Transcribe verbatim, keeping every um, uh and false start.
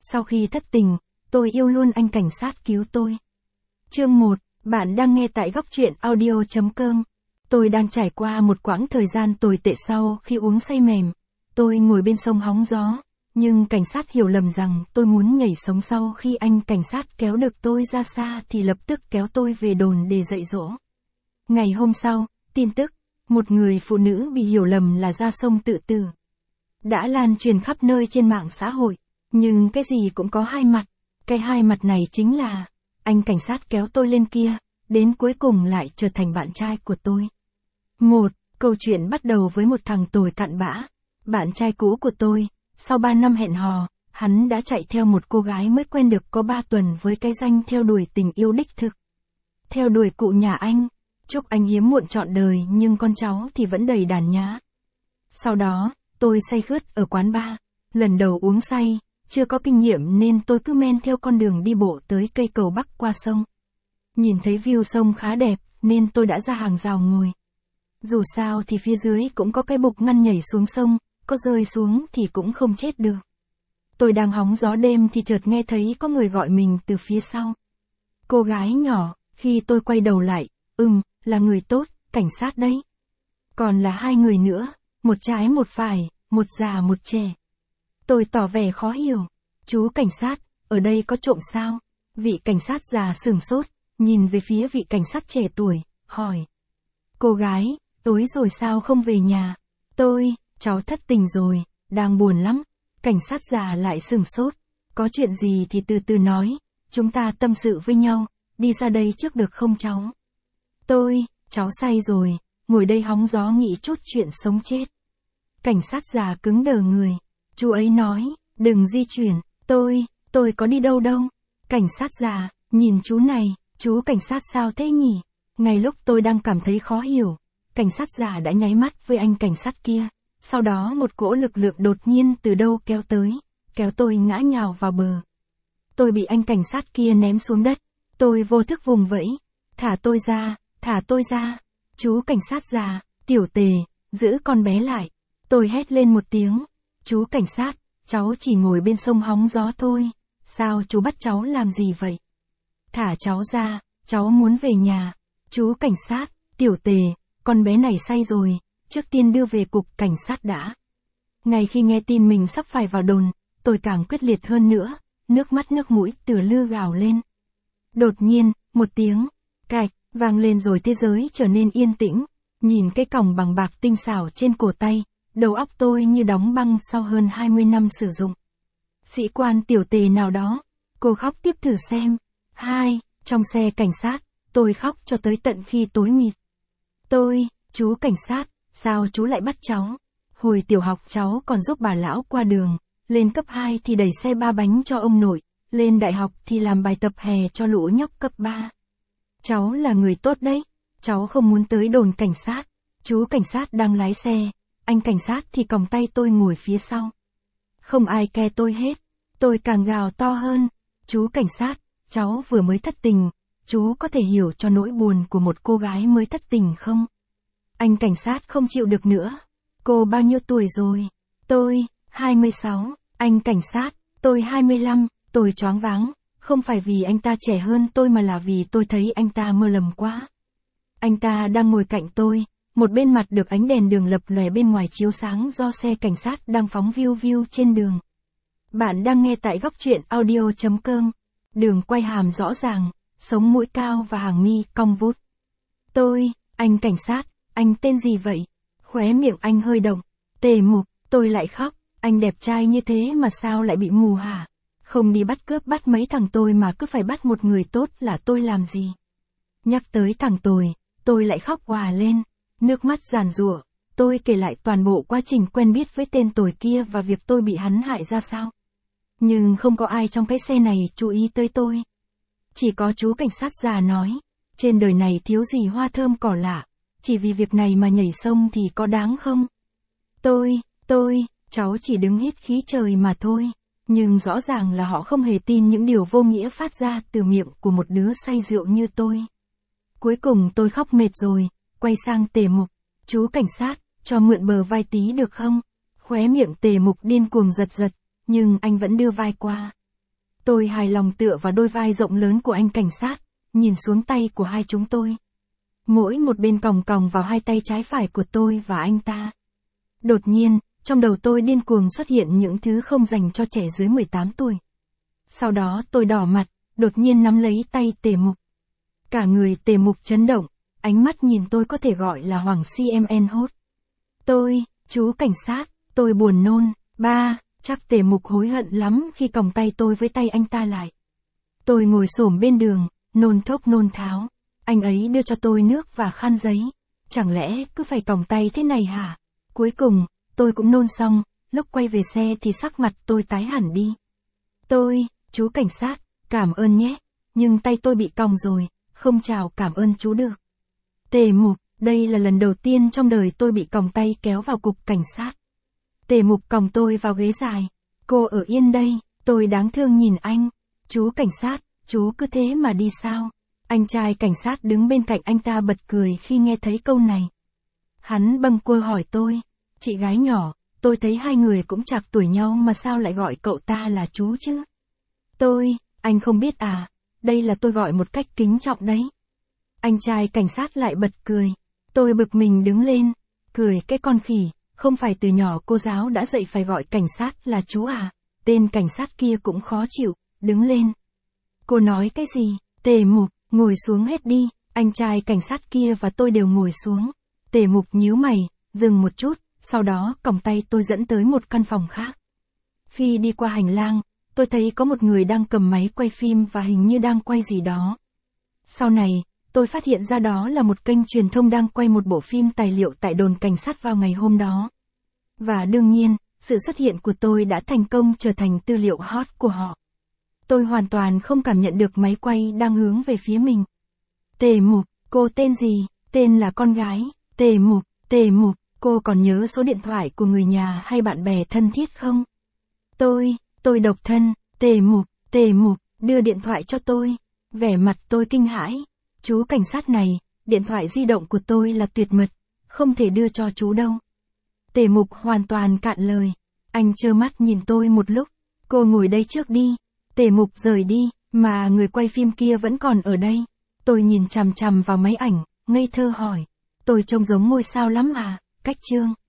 Sau khi thất tình, tôi yêu luôn anh cảnh sát cứu tôi. Chương một, bạn đang nghe tại góc truyện audio chấm com. Tôi đang trải qua một quãng thời gian tồi tệ sau khi uống say mềm. Tôi ngồi bên sông hóng gió, nhưng cảnh sát hiểu lầm rằng tôi muốn nhảy sống sau khi anh cảnh sát kéo được tôi ra xa thì lập tức kéo tôi về đồn để dạy dỗ. Ngày hôm sau, tin tức, một người phụ nữ bị hiểu lầm là ra sông tự tử đã lan truyền khắp nơi trên mạng xã hội. Nhưng cái gì cũng có hai mặt. Cái hai mặt này chính là, anh cảnh sát kéo tôi lên kia, đến cuối cùng lại trở thành bạn trai của tôi. Một, câu chuyện bắt đầu với một thằng tồi cặn bã. Bạn trai cũ của tôi, sau ba năm hẹn hò, hắn đã chạy theo một cô gái mới quen được có ba tuần với cái danh theo đuổi tình yêu đích thực. Theo đuổi cụ nhà anh, chúc anh hiếm muộn trọn đời nhưng con cháu thì vẫn đầy đàn nhá. Sau đó, tôi say khướt ở quán bar, lần đầu uống say. Chưa có kinh nghiệm nên tôi cứ men theo con đường đi bộ tới cây cầu bắc qua sông. Nhìn thấy view sông khá đẹp nên tôi đã ra hàng rào ngồi. Dù sao thì phía dưới cũng có cái bục ngăn nhảy xuống sông, có rơi xuống thì cũng không chết được. Tôi đang hóng gió đêm thì chợt nghe thấy có người gọi mình từ phía sau. Cô gái nhỏ, khi tôi quay đầu lại, ừm, là người tốt, cảnh sát đấy. Còn là hai người nữa, một trái một phải, một già một trẻ. Tôi tỏ vẻ khó hiểu. Chú cảnh sát, ở đây có trộm sao? Vị cảnh sát già sửng sốt, nhìn về phía vị cảnh sát trẻ tuổi, hỏi. Cô gái, tối rồi sao không về nhà? Tôi, cháu thất tình rồi, đang buồn lắm. Cảnh sát già lại sửng sốt. Có chuyện gì thì từ từ nói, chúng ta tâm sự với nhau, đi ra đây trước được không cháu? Tôi, cháu say rồi, ngồi đây hóng gió nghĩ chút chuyện sống chết. Cảnh sát già cứng đờ người. Chú ấy nói, đừng di chuyển, tôi, tôi có đi đâu đâu. Cảnh sát già, nhìn chú này, chú cảnh sát sao thế nhỉ? Ngay lúc tôi đang cảm thấy khó hiểu, cảnh sát già đã nháy mắt với anh cảnh sát kia. Sau đó một cỗ lực lượng đột nhiên từ đâu kéo tới, kéo tôi ngã nhào vào bờ. Tôi bị anh cảnh sát kia ném xuống đất, tôi vô thức vùng vẫy. Thả tôi ra, thả tôi ra. Chú cảnh sát già, tiểu tề, giữ con bé lại. Tôi hét lên một tiếng. Chú cảnh sát, cháu chỉ ngồi bên sông hóng gió thôi, sao chú bắt cháu làm gì vậy? Thả cháu ra, cháu muốn về nhà. Chú cảnh sát, tiểu tề, con bé này say rồi, trước tiên đưa về cục cảnh sát đã. Ngay khi nghe tin mình sắp phải vào đồn, tôi càng quyết liệt hơn nữa, nước mắt nước mũi từ lư gào lên. Đột nhiên, một tiếng, cạch, vang lên rồi thế giới trở nên yên tĩnh, nhìn cái còng bằng bạc tinh xảo trên cổ tay. Đầu óc tôi như đóng băng sau hơn hai mươi năm sử dụng. Sĩ quan tiểu tề nào đó, cô khóc tiếp thử xem. Hai, trong xe cảnh sát, tôi khóc cho tới tận khi tối mịt. Tôi, chú cảnh sát, sao chú lại bắt cháu? Hồi tiểu học cháu còn giúp bà lão qua đường, lên cấp hai thì đẩy xe ba bánh cho ông nội, lên đại học thì làm bài tập hè cho lũ nhóc cấp ba. Cháu là người tốt đấy, cháu không muốn tới đồn cảnh sát. Chú cảnh sát đang lái xe. Anh cảnh sát thì còng tay tôi ngồi phía sau. Không ai ke tôi hết. Tôi càng gào to hơn. Chú cảnh sát, cháu vừa mới thất tình. Chú có thể hiểu cho nỗi buồn của một cô gái mới thất tình không? Anh cảnh sát không chịu được nữa. Cô bao nhiêu tuổi rồi? Tôi, hai mươi sáu. Anh cảnh sát, tôi hai mươi lăm. Tôi choáng váng. Không phải vì anh ta trẻ hơn tôi mà là vì tôi thấy anh ta mơ lầm quá. Anh ta đang ngồi cạnh tôi. Một bên mặt được ánh đèn đường lập lòe bên ngoài chiếu sáng do xe cảnh sát đang phóng viu viu trên đường. Bạn đang nghe tại góc truyện audio chấm com. Đường quay hàm rõ ràng, sống mũi cao và hàng mi cong vút. Tôi, anh cảnh sát, anh tên gì vậy? Khóe miệng anh hơi động. Tề Mục, tôi lại khóc. Anh đẹp trai như thế mà sao lại bị mù hả? Không đi bắt cướp bắt mấy thằng tôi mà cứ phải bắt một người tốt là tôi làm gì? Nhắc tới thằng tồi, tôi lại khóc òa lên. Nước mắt giàn giụa, tôi kể lại toàn bộ quá trình quen biết với tên tồi kia và việc tôi bị hắn hại ra sao. Nhưng không có ai trong cái xe này chú ý tới tôi. Chỉ có chú cảnh sát già nói, trên đời này thiếu gì hoa thơm cỏ lạ, chỉ vì việc này mà nhảy sông thì có đáng không? Tôi, tôi, cháu chỉ đứng hít khí trời mà thôi. Nhưng rõ ràng là họ không hề tin những điều vô nghĩa phát ra từ miệng của một đứa say rượu như tôi. Cuối cùng tôi khóc mệt rồi. Quay sang Tề Mục, chú cảnh sát, cho mượn bờ vai tí được không? Khóe miệng Tề Mục điên cuồng giật giật, nhưng anh vẫn đưa vai qua. Tôi hài lòng tựa vào đôi vai rộng lớn của anh cảnh sát, nhìn xuống tay của hai chúng tôi. Mỗi một bên còng còng vào hai tay trái phải của tôi và anh ta. Đột nhiên, trong đầu tôi điên cuồng xuất hiện những thứ không dành cho trẻ dưới mười tám tuổi. Sau đó tôi đỏ mặt, đột nhiên nắm lấy tay Tề Mục. Cả người Tề Mục chấn động, ánh mắt nhìn tôi có thể gọi là Hoàng xê em en hốt. Tôi, chú cảnh sát, tôi buồn nôn. Ba, chắc Tề Mục hối hận lắm khi còng tay tôi với tay anh ta lại. Tôi ngồi xổm bên đường, nôn thốc nôn tháo. Anh ấy đưa cho tôi nước và khăn giấy. Chẳng lẽ cứ phải còng tay thế này hả? Cuối cùng, tôi cũng nôn xong, lúc quay về xe thì sắc mặt tôi tái hẳn đi. Tôi, chú cảnh sát, cảm ơn nhé, nhưng tay tôi bị còng rồi, không chào cảm ơn chú được. Tề Mục, đây là lần đầu tiên trong đời tôi bị còng tay kéo vào cục cảnh sát. Tề Mục còng tôi vào ghế dài. Cô ở yên đây, tôi đáng thương nhìn anh. Chú cảnh sát, chú cứ thế mà đi sao? Anh trai cảnh sát đứng bên cạnh anh ta bật cười khi nghe thấy câu này. Hắn bâng quơ hỏi tôi, chị gái nhỏ, tôi thấy hai người cũng chạc tuổi nhau mà sao lại gọi cậu ta là chú chứ? Tôi, anh không biết à, đây là tôi gọi một cách kính trọng đấy. Anh trai cảnh sát lại bật cười. Tôi bực mình đứng lên, cười cái con khỉ, không phải từ nhỏ cô giáo đã dạy phải gọi cảnh sát là chú à? Tên cảnh sát kia cũng khó chịu, đứng lên. Cô nói cái gì? Tề Mục, ngồi xuống hết đi. Anh trai cảnh sát kia và tôi đều ngồi xuống. Tề Mục nhíu mày, dừng một chút, sau đó còng tay tôi dẫn tới một căn phòng khác. Khi đi qua hành lang, tôi thấy có một người đang cầm máy quay phim và hình như đang quay gì đó. Sau này, tôi phát hiện ra đó là một kênh truyền thông đang quay một bộ phim tài liệu tại đồn cảnh sát vào ngày hôm đó. Và đương nhiên, sự xuất hiện của tôi đã thành công trở thành tư liệu hot của họ. Tôi hoàn toàn không cảm nhận được máy quay đang hướng về phía mình. Tề Mục, cô tên gì? Tên là con gái. Tề Mục, Tề Mục, cô còn nhớ số điện thoại của người nhà hay bạn bè thân thiết không? Tôi, tôi độc thân. Tề Mục, Tề Mục, đưa điện thoại cho tôi. Vẻ mặt tôi kinh hãi. Chú cảnh sát này, điện thoại di động của tôi là tuyệt mật, không thể đưa cho chú đâu. Tề Mục hoàn toàn cạn lời. Anh trơ mắt nhìn tôi một lúc. Cô ngồi đây trước đi. Tề Mục rời đi, mà người quay phim kia vẫn còn ở đây. Tôi nhìn chằm chằm vào máy ảnh, ngây thơ hỏi. Tôi trông giống ngôi sao lắm à, Cách Chương.